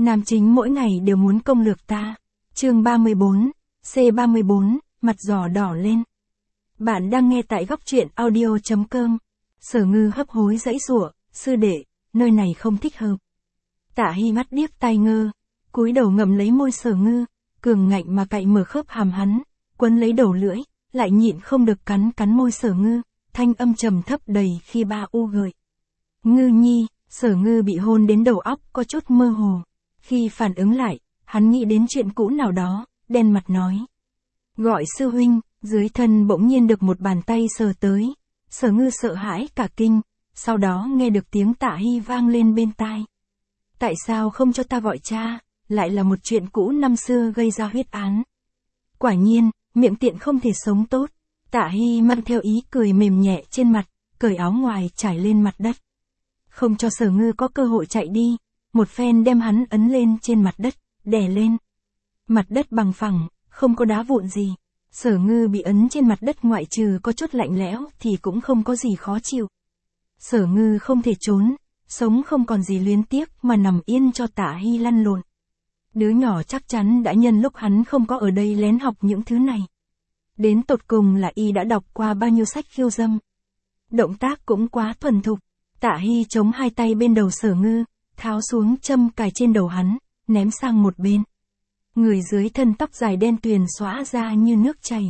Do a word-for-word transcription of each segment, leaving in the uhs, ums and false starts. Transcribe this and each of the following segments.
Nam chính mỗi ngày đều muốn công lược ta. Chương ba mươi bốn, C ba mươi bốn, mặt giò đỏ lên. Bạn đang nghe tại góc truyện audio chấm com. Sở Ngư hấp hối giãy giụa, sư đệ, nơi này không thích hợp. Tạ Hy mắt điếc tai ngơ, cúi đầu ngậm lấy môi Sở Ngư, cường ngạnh mà cạy mở khớp hàm hắn, quấn lấy đầu lưỡi, lại nhịn không được cắn cắn môi Sở Ngư, thanh âm trầm thấp đầy khi ba u gợi. Ngư nhi, Sở Ngư bị hôn đến đầu óc có chút mơ hồ. Khi phản ứng lại, hắn nghĩ đến chuyện cũ nào đó, đen mặt nói. Gọi sư huynh, dưới thân bỗng nhiên được một bàn tay sờ tới. Sở Ngư sợ hãi cả kinh, sau đó nghe được tiếng Tạ Hy vang lên bên tai. Tại sao không cho ta gọi cha, lại là một chuyện cũ năm xưa gây ra huyết án. Quả nhiên, miệng tiện không thể sống tốt. Tạ Hy mang theo ý cười mềm nhẹ trên mặt, cởi áo ngoài trải lên mặt đất. Không cho Sở Ngư có cơ hội chạy đi, một phen đem hắn ấn lên trên mặt đất, đè lên. Mặt đất bằng phẳng, không có đá vụn gì. Sở Ngư bị ấn trên mặt đất ngoại trừ có chút lạnh lẽo thì cũng không có gì khó chịu. Sở Ngư không thể trốn, sống không còn gì luyến tiếc mà nằm yên cho Tạ Hy lăn lộn. Đứa nhỏ chắc chắn đã nhân lúc hắn không có ở đây lén học những thứ này. Đến tột cùng là y đã đọc qua bao nhiêu sách khiêu dâm. Động tác cũng quá thuần thục. Tạ Hy chống hai tay bên đầu Sở Ngư, tháo xuống châm cài trên đầu hắn, ném sang một bên. Người dưới thân tóc dài đen tuyền xõa ra như nước chảy.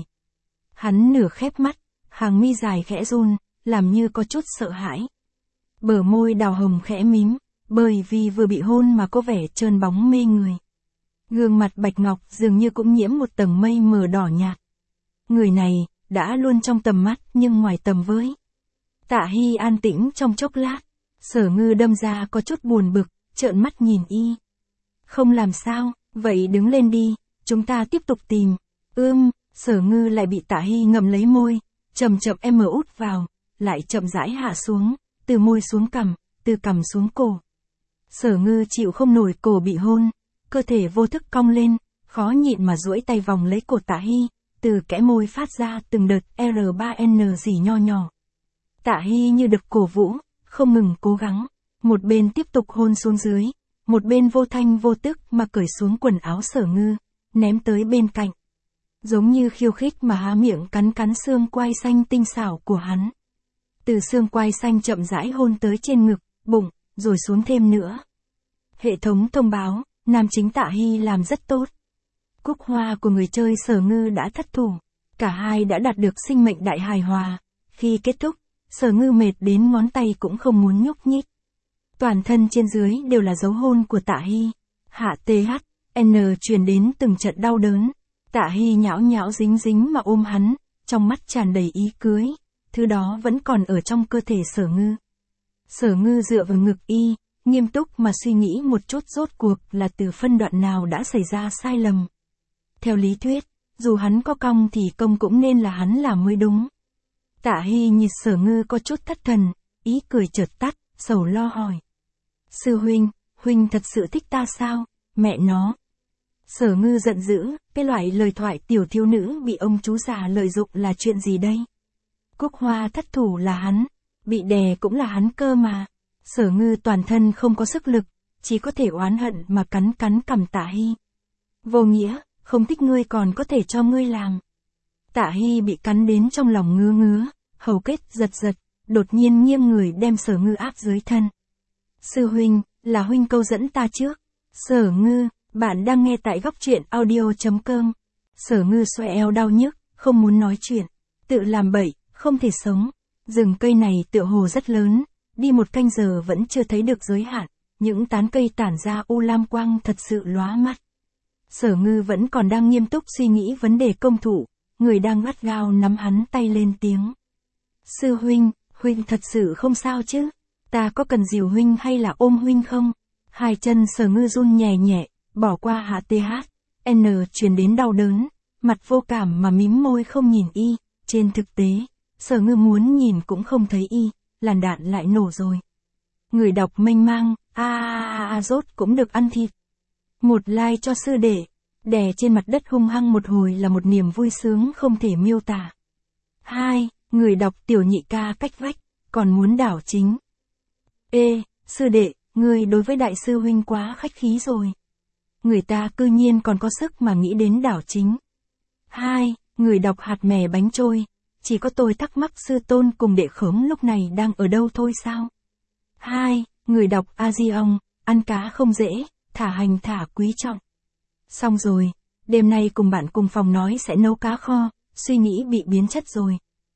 Hắn nửa khép mắt, hàng mi dài khẽ run, làm như có chút sợ hãi. Bờ môi đào hồng khẽ mím, bởi vì vừa bị hôn mà có vẻ trơn bóng mê người. Gương mặt bạch ngọc dường như cũng nhiễm một tầng mây mờ đỏ nhạt. Người này, đã luôn trong tầm mắt nhưng ngoài tầm với. Tạ Hy an tĩnh trong chốc lát, Sở Ngư đâm ra có chút buồn bực, trợn mắt nhìn y. Không làm sao, vậy đứng lên đi, chúng ta tiếp tục tìm. Ưm, Sở Ngư lại bị Tạ Hy ngậm lấy môi, chậm chậm em mở út vào, lại chậm rãi hạ xuống, từ môi xuống cằm, từ cằm xuống cổ. Sở Ngư chịu không nổi cổ bị hôn, cơ thể vô thức cong lên, khó nhịn mà duỗi tay vòng lấy cổ Tạ Hy, từ kẽ môi phát ra từng đợt R ba N gì nho nhỏ. Tạ Hy như được cổ vũ, không ngừng cố gắng, một bên tiếp tục hôn xuống dưới, một bên vô thanh vô tức mà cởi xuống quần áo Sở Ngư, ném tới bên cạnh. Giống như khiêu khích mà há miệng cắn cắn xương quai xanh tinh xảo của hắn. Từ xương quai xanh chậm rãi hôn tới trên ngực, bụng, rồi xuống thêm nữa. Hệ thống thông báo, nam chính Tạ Hy làm rất tốt. Cúc hoa của người chơi Sở Ngư đã thất thủ, cả hai đã đạt được sinh mệnh đại hài hòa. Khi kết thúc, Sở Ngư mệt đến ngón tay cũng không muốn nhúc nhích. Toàn thân trên dưới đều là dấu hôn của Tạ Hy. Hạ T H N truyền đến từng trận đau đớn. Tạ Hy nhão nhão dính dính mà ôm hắn, trong mắt tràn đầy ý cưới. Thứ đó vẫn còn ở trong cơ thể Sở Ngư. Sở Ngư dựa vào ngực y, nghiêm túc mà suy nghĩ một chút rốt cuộc là từ phân đoạn nào đã xảy ra sai lầm. Theo lý thuyết, dù hắn có cong thì công cũng nên là hắn làm mới đúng. Tạ Hy nhìn Sở Ngư có chút thất thần, ý cười chợt tắt, sầu lo hỏi. Sư huynh, huynh thật sự thích ta sao, mẹ nó. Sở Ngư giận dữ, cái loại lời thoại tiểu thiếu nữ bị ông chú già lợi dụng là chuyện gì đây? Cúc hoa thất thủ là hắn, bị đè cũng là hắn cơ mà. Sở Ngư toàn thân không có sức lực, chỉ có thể oán hận mà cắn cắn cằm Tạ Hy. Vô nghĩa, không thích ngươi còn có thể cho ngươi làm. Tạ Hy bị cắn đến trong lòng ngứa ngứa, hầu kết giật giật, đột nhiên nghiêng người đem Sở Ngư áp dưới thân. Sư huynh, là huynh câu dẫn ta trước. Sở Ngư, bạn đang nghe tại góc truyện audio chấm com. Sở Ngư xoay eo đau nhức, không muốn nói chuyện. Tự làm bậy, không thể sống. Rừng cây này tựa hồ rất lớn, đi một canh giờ vẫn chưa thấy được giới hạn. Những tán cây tản ra u lam quang thật sự lóa mắt. Sở Ngư vẫn còn đang nghiêm túc suy nghĩ vấn đề công thủ, người đang gắt gao nắm hắn tay lên tiếng. Sư huynh, huynh thật sự không sao chứ? Ta có cần dìu huynh hay là ôm huynh không? Hai chân Sở Ngư run nhẹ nhẹ, bỏ qua hạ T H N truyền đến đau đớn, mặt vô cảm mà mím môi không nhìn y. Trên thực tế, Sở Ngư muốn nhìn cũng không thấy y, làn đạn lại nổ rồi. Người đọc mênh mang, a a a rốt cũng được ăn thịt. Một like cho sư đệ, đè trên mặt đất hung hăng một hồi là một niềm vui sướng không thể miêu tả. Hai, người đọc tiểu nhị ca cách vách, còn muốn đảo chính. Ê, sư đệ, ngươi đối với đại sư huynh quá khách khí rồi. người ta cư nhiên còn có sức mà nghĩ đến đảo chính. Hai, người đọc hạt mè bánh trôi, chỉ có tôi thắc mắc sư tôn cùng đệ khóm lúc này đang ở đâu thôi sao? Hai, người đọc A Di Ông, ăn cá không dễ, thả hành thả quý trọng. Xong rồi, đêm nay cùng bạn cùng phòng nói sẽ nấu cá kho, suy nghĩ bị biến chất rồi.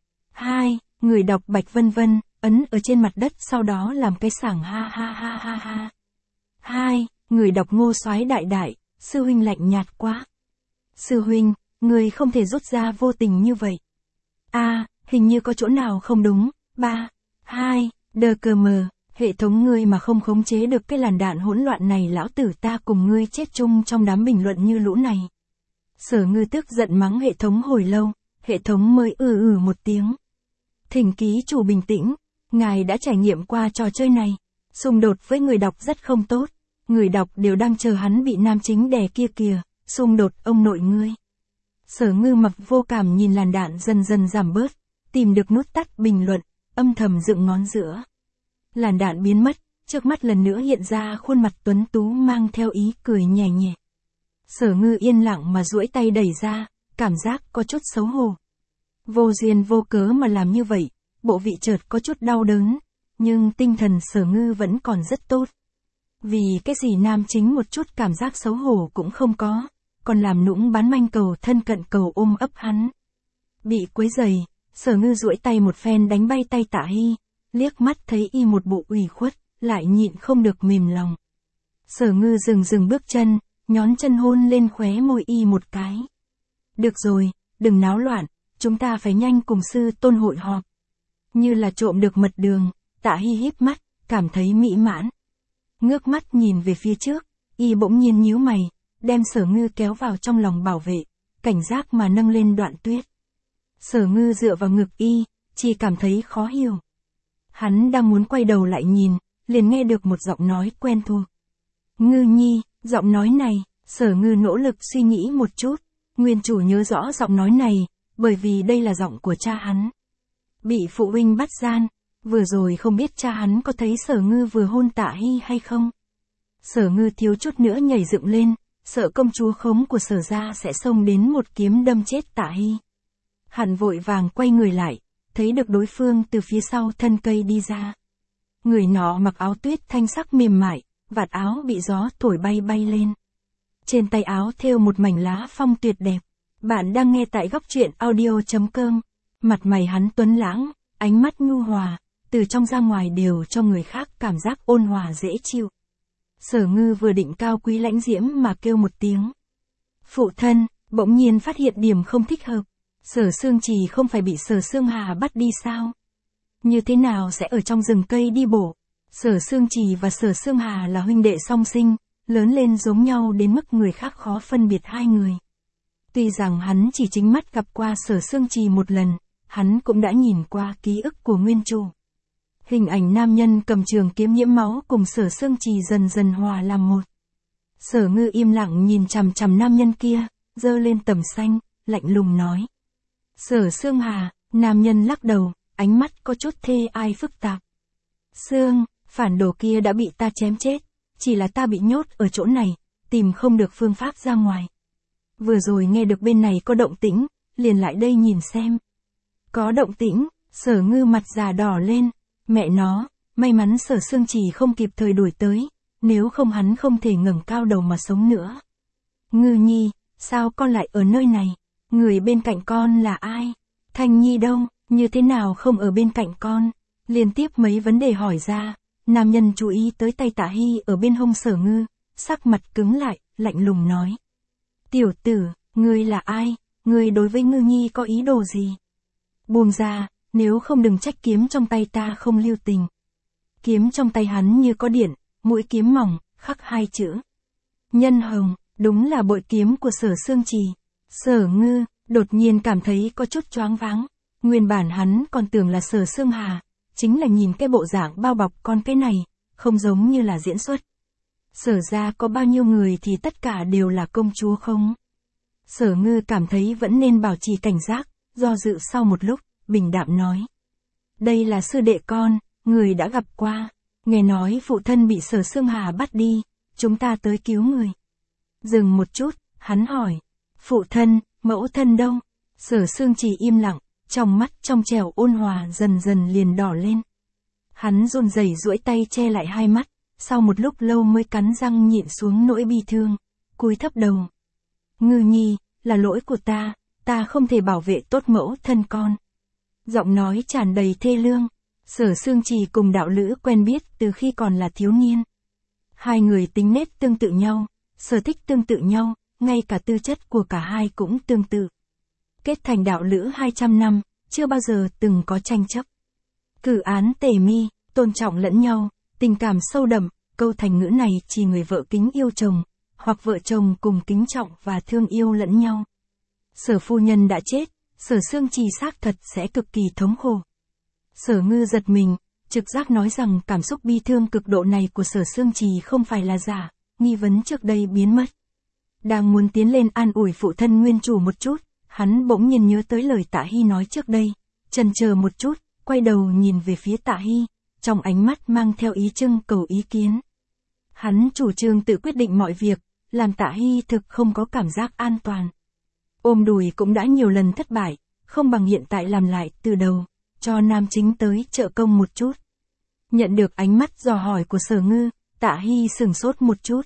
Hai, người đọc Bạch Vân Vân, ấn ở trên mặt đất sau đó làm cái sảng ha ha ha ha ha. Hai, người đọc Ngô Soái Đại Đại, sư huynh lạnh nhạt quá. Sư huynh, người không thể rút ra vô tình như vậy. A, à, hình như có chỗ nào không đúng. Ba, hai, đờ cờ mờ, hệ thống ngươi mà không khống chế được cái làn đạn hỗn loạn này lão tử ta cùng ngươi chết chung trong đám bình luận như lũ này. Sở Ngư tức giận mắng hệ thống hồi lâu, hệ thống mới ừ ừ một tiếng. Thỉnh ký chủ bình tĩnh, ngài đã trải nghiệm qua trò chơi này, xung đột với người đọc rất không tốt, người đọc đều đang chờ hắn bị nam chính đè kia kìa, xung đột ông nội ngươi. Sở Ngư mặc vô cảm nhìn làn đạn dần dần giảm bớt, tìm được nút tắt bình luận, âm thầm dựng ngón giữa. Làn đạn biến mất, trước mắt lần nữa hiện ra khuôn mặt tuấn tú mang theo ý cười nhẹ nhẹ. Sở Ngư yên lặng mà duỗi tay đẩy ra, cảm giác có chút xấu hổ. Vô duyên vô cớ mà làm như vậy, bộ vị chợt có chút đau đớn, nhưng tinh thần Sở Ngư vẫn còn rất tốt. Vì cái gì nam chính một chút cảm giác xấu hổ cũng không có, còn làm nũng bán manh cầu thân cận cầu ôm ấp hắn. Bị quấy rầy, Sở Ngư duỗi tay một phen đánh bay tay Tạ Hy, liếc mắt thấy y một bộ ủy khuất, lại nhịn không được mềm lòng. Sở Ngư dừng dừng bước chân, nhón chân hôn lên khóe môi y một cái. Được rồi, đừng náo loạn, chúng ta phải nhanh cùng sư tôn hội họp. Như là trộm được mật đường, Tạ Hy híp mắt, cảm thấy mỹ mãn. Ngước mắt nhìn về phía trước, y bỗng nhiên nhíu mày, đem Sở Ngư kéo vào trong lòng bảo vệ, cảnh giác mà nâng lên Đoạn Tuyết. Sở Ngư dựa vào ngực y, chỉ cảm thấy khó hiểu. Hắn đang muốn quay đầu lại nhìn, liền nghe được một giọng nói quen thuộc. Ngư nhi, giọng nói này, Sở Ngư nỗ lực suy nghĩ một chút, nguyên chủ nhớ rõ giọng nói này, bởi vì đây là giọng của cha hắn. Bị phụ huynh bắt gian, vừa rồi không biết cha hắn có thấy Sở Ngư vừa hôn Tạ Hy hay không. Sở Ngư thiếu chút nữa nhảy dựng lên, sợ công chúa khống của Sở gia sẽ xông đến một kiếm đâm chết Tạ Hy. Hắn vội vàng quay người lại, thấy được đối phương từ phía sau thân cây đi ra. Người nọ mặc áo tuyết thanh sắc mềm mại, vạt áo bị gió thổi bay bay lên. Trên tay áo thêu một mảnh lá phong tuyệt đẹp. Bạn đang nghe tại góc truyện audio chấm com. Mặt mày hắn tuấn lãng, ánh mắt nhu hòa, từ trong ra ngoài đều cho người khác cảm giác ôn hòa dễ chịu. Sở Ngư vừa định cao quý lãnh diễm mà kêu một tiếng. Phụ thân, bỗng nhiên phát hiện điểm không thích hợp. Sở Sương Trì không phải bị Sở Sương Hà bắt đi sao? Như thế nào sẽ ở trong rừng cây đi bộ? Sở Sương Trì và Sở Sương Hà là huynh đệ song sinh, lớn lên giống nhau đến mức người khác khó phân biệt hai người. Tuy rằng hắn chỉ chính mắt gặp qua Sở Sương Trì một lần, hắn cũng đã nhìn qua ký ức của nguyên chủ. Hình ảnh nam nhân cầm trường kiếm nhiễm máu cùng Sở Sương Trì dần dần hòa làm một. Sở Ngư im lặng nhìn chằm chằm nam nhân kia, giơ lên tầm xanh, lạnh lùng nói. Sở Sương Hà, nam nhân lắc đầu, ánh mắt có chút thê ai phức tạp. Sương, phản đồ kia đã bị ta chém chết, chỉ là ta bị nhốt ở chỗ này, tìm không được phương pháp ra ngoài. Vừa rồi nghe được bên này có động tĩnh, liền lại đây nhìn xem. Có động tĩnh, Sở Ngư mặt già đỏ lên, mẹ nó, may mắn Sở Sương Trì không kịp thời đuổi tới, nếu không hắn không thể ngẩng cao đầu mà sống nữa. Ngư nhi, sao con lại ở nơi này? Người bên cạnh con là ai? Thanh Nhi đâu, như thế nào không ở bên cạnh con? Liên tiếp mấy vấn đề hỏi ra, nam nhân chú ý tới tay Tạ Hy ở bên hông Sở Ngư, sắc mặt cứng lại, lạnh lùng nói. Tiểu tử, ngươi là ai? Ngươi đối với Ngư nhi có ý đồ gì? Buông ra, nếu không đừng trách kiếm trong tay ta không lưu tình. Kiếm trong tay hắn như có điện, mũi kiếm mỏng, khắc hai chữ. Nhân hồng, đúng là bội kiếm của Sở Sương Trì. Sở Ngư, đột nhiên cảm thấy có chút choáng váng. Nguyên bản hắn còn tưởng là Sở Sương Hà, chính là nhìn cái bộ dạng bao bọc con cái này, không giống như là diễn xuất. Sở ra có bao nhiêu người thì tất cả đều là công chúa không? Sở Ngư cảm thấy vẫn nên bảo trì cảnh giác, do dự sau một lúc, bình đạm nói. Đây là sư đệ con, người đã gặp qua, nghe nói phụ thân bị Sở Sương Hà bắt đi, chúng ta tới cứu người. Dừng một chút, hắn hỏi. Phụ thân, mẫu thân đâu? Sở Sương Trì im lặng, trong mắt trong trẻo ôn hòa dần dần liền đỏ lên. Hắn run rẩy duỗi tay che lại hai mắt, sau một lúc lâu mới cắn răng nhịn xuống nỗi bi thương, cúi thấp đầu. Ngư nhi, là lỗi của ta, ta không thể bảo vệ tốt mẫu thân con. Giọng nói tràn đầy thê lương. Sở Sương Trì cùng đạo lữ quen biết từ khi còn là thiếu niên. Hai người tính nết tương tự nhau, sở thích tương tự nhau, ngay cả tư chất của cả hai cũng tương tự. Kết thành đạo lữ hai trăm năm, chưa bao giờ từng có tranh chấp. Cử án tề mi, tôn trọng lẫn nhau, tình cảm sâu đậm, câu thành ngữ này chỉ người vợ kính yêu chồng, hoặc vợ chồng cùng kính trọng và thương yêu lẫn nhau. Sở phu nhân đã chết, Sở Sương Trì xác thật sẽ cực kỳ thống khổ. Sở Ngư giật mình, trực giác nói rằng cảm xúc bi thương cực độ này của Sở Sương Trì không phải là giả, nghi vấn trước đây biến mất. Đang muốn tiến lên an ủi phụ thân nguyên chủ một chút, hắn bỗng nhiên nhớ tới lời Tạ Hy nói trước đây, chần chờ một chút, quay đầu nhìn về phía Tạ Hy, trong ánh mắt mang theo ý trưng cầu ý kiến. Hắn chủ trương tự quyết định mọi việc, làm Tạ Hy thực không có cảm giác an toàn. Ôm đùi cũng đã nhiều lần thất bại, không bằng hiện tại làm lại từ đầu, cho nam chính tới trợ công một chút. Nhận được ánh mắt dò hỏi của Sở Ngư, Tạ Hy sửng sốt một chút.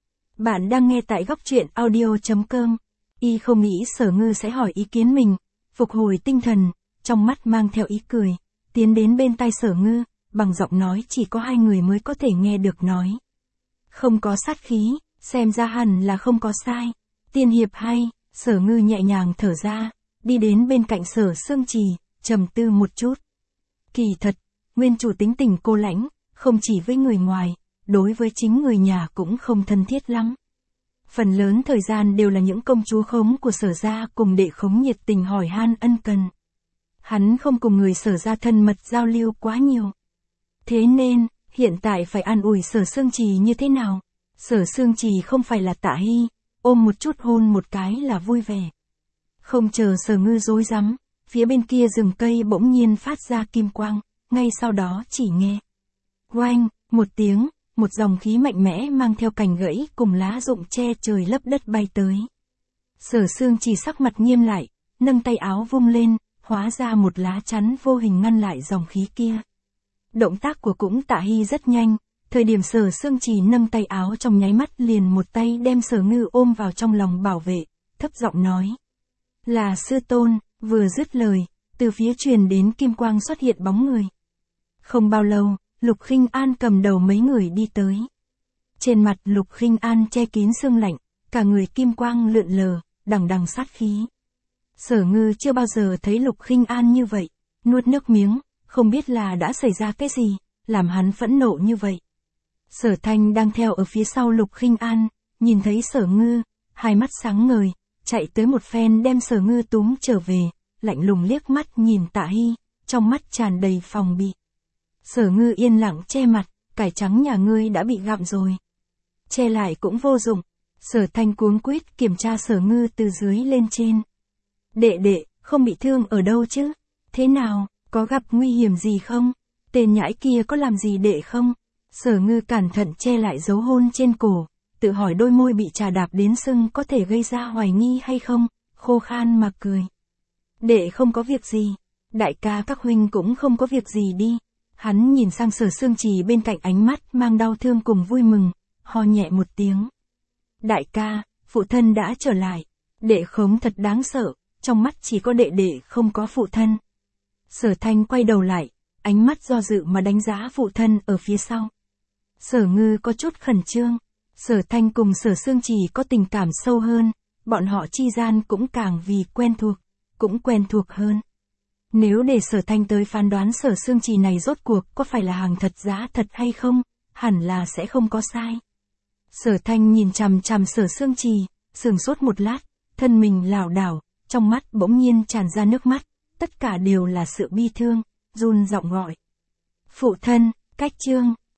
Bạn đang nghe tại góc truyện audio chấm com. Y không nghĩ Sở Ngư sẽ hỏi ý kiến mình, phục hồi tinh thần, trong mắt mang theo ý cười, tiến đến bên tai Sở Ngư, bằng giọng nói chỉ có hai người mới có thể nghe được nói. Không có sát khí, xem ra hẳn là không có sai. Tiên hiệp hay, Sở Ngư nhẹ nhàng thở ra, đi đến bên cạnh Sở Sương Trì, trầm tư một chút. Kỳ thật, nguyên chủ tính tình cô lãnh, không chỉ với người ngoài, đối với chính người nhà cũng không thân thiết lắm. Phần lớn thời gian đều là những công chúa khống của Sở gia cùng đệ khống nhiệt tình hỏi han ân cần. Hắn không cùng người Sở gia thân mật giao lưu quá nhiều. Thế nên, hiện tại phải an ủi Sở Sương Trì như thế nào? Sở Sương Trì không phải là Tạ Hy, ôm một chút hôn một cái là vui vẻ. Không chờ Sở Ngư rối rắm, phía bên kia rừng cây bỗng nhiên phát ra kim quang, ngay sau đó chỉ nghe. Oanh, một tiếng, một dòng khí mạnh mẽ mang theo cành gãy cùng lá rụng che trời lấp đất bay tới. Sở Sương Trì sắc mặt nghiêm lại, nâng tay áo vung lên, hóa ra một lá chắn vô hình ngăn lại dòng khí kia. Động tác của cũng Tạ Hy rất nhanh, thời điểm Sở Sương Trì nâng tay áo trong nháy mắt liền một tay đem Sở Ngư ôm vào trong lòng bảo vệ, thấp giọng nói. Là sư tôn, vừa dứt lời, từ phía truyền đến kim quang xuất hiện bóng người. Không bao lâu, Lục Khinh An cầm đầu mấy người đi tới. Trên mặt Lục Khinh An che kín sương lạnh, cả người kim quang lượn lờ, đằng đằng sát khí. Sở Ngư chưa bao giờ thấy Lục Khinh An như vậy, nuốt nước miếng, không biết là đã xảy ra cái gì, làm hắn phẫn nộ như vậy. Sở Thanh đang theo ở phía sau Lục Khinh An, nhìn thấy Sở Ngư, hai mắt sáng ngời, chạy tới một phen đem Sở Ngư túm trở về, lạnh lùng liếc mắt nhìn Tạ Hy, trong mắt tràn đầy phòng bị. Sở Ngư yên lặng che mặt, cải trắng nhà ngươi đã bị gặm rồi. Che lại cũng vô dụng. Sở Thanh cuống quýt kiểm tra Sở Ngư từ dưới lên trên. Đệ đệ, không bị thương ở đâu chứ? Thế nào, có gặp nguy hiểm gì không? Tên nhãi kia có làm gì đệ không? Sở Ngư cẩn thận che lại dấu hôn trên cổ, tự hỏi đôi môi bị trà đạp đến sưng có thể gây ra hoài nghi hay không, khô khan mà cười. Đệ không có việc gì, đại ca các huynh cũng không có việc gì đi. Hắn nhìn sang Sở Sương Trì bên cạnh ánh mắt mang đau thương cùng vui mừng, ho nhẹ một tiếng. Đại ca, phụ thân đã trở lại, đệ khống thật đáng sợ, trong mắt chỉ có đệ đệ không có phụ thân. Sở Thanh quay đầu lại, ánh mắt do dự mà đánh giá phụ thân ở phía sau. Sở Ngư có chút khẩn trương, Sở Thanh cùng Sở Sương Trì có tình cảm sâu hơn, bọn họ chi gian cũng càng vì quen thuộc, cũng quen thuộc hơn. Nếu để Sở Thanh tới phán đoán Sở Sương Trì này rốt cuộc có phải là hàng thật giá thật hay không, hẳn là sẽ không có sai. Sở Thanh nhìn chằm chằm Sở Sương Trì, sửng sốt một lát, thân mình lảo đảo, trong mắt bỗng nhiên tràn ra nước mắt, tất cả đều là sự bi thương, run giọng gọi. Phụ thân, cách chương.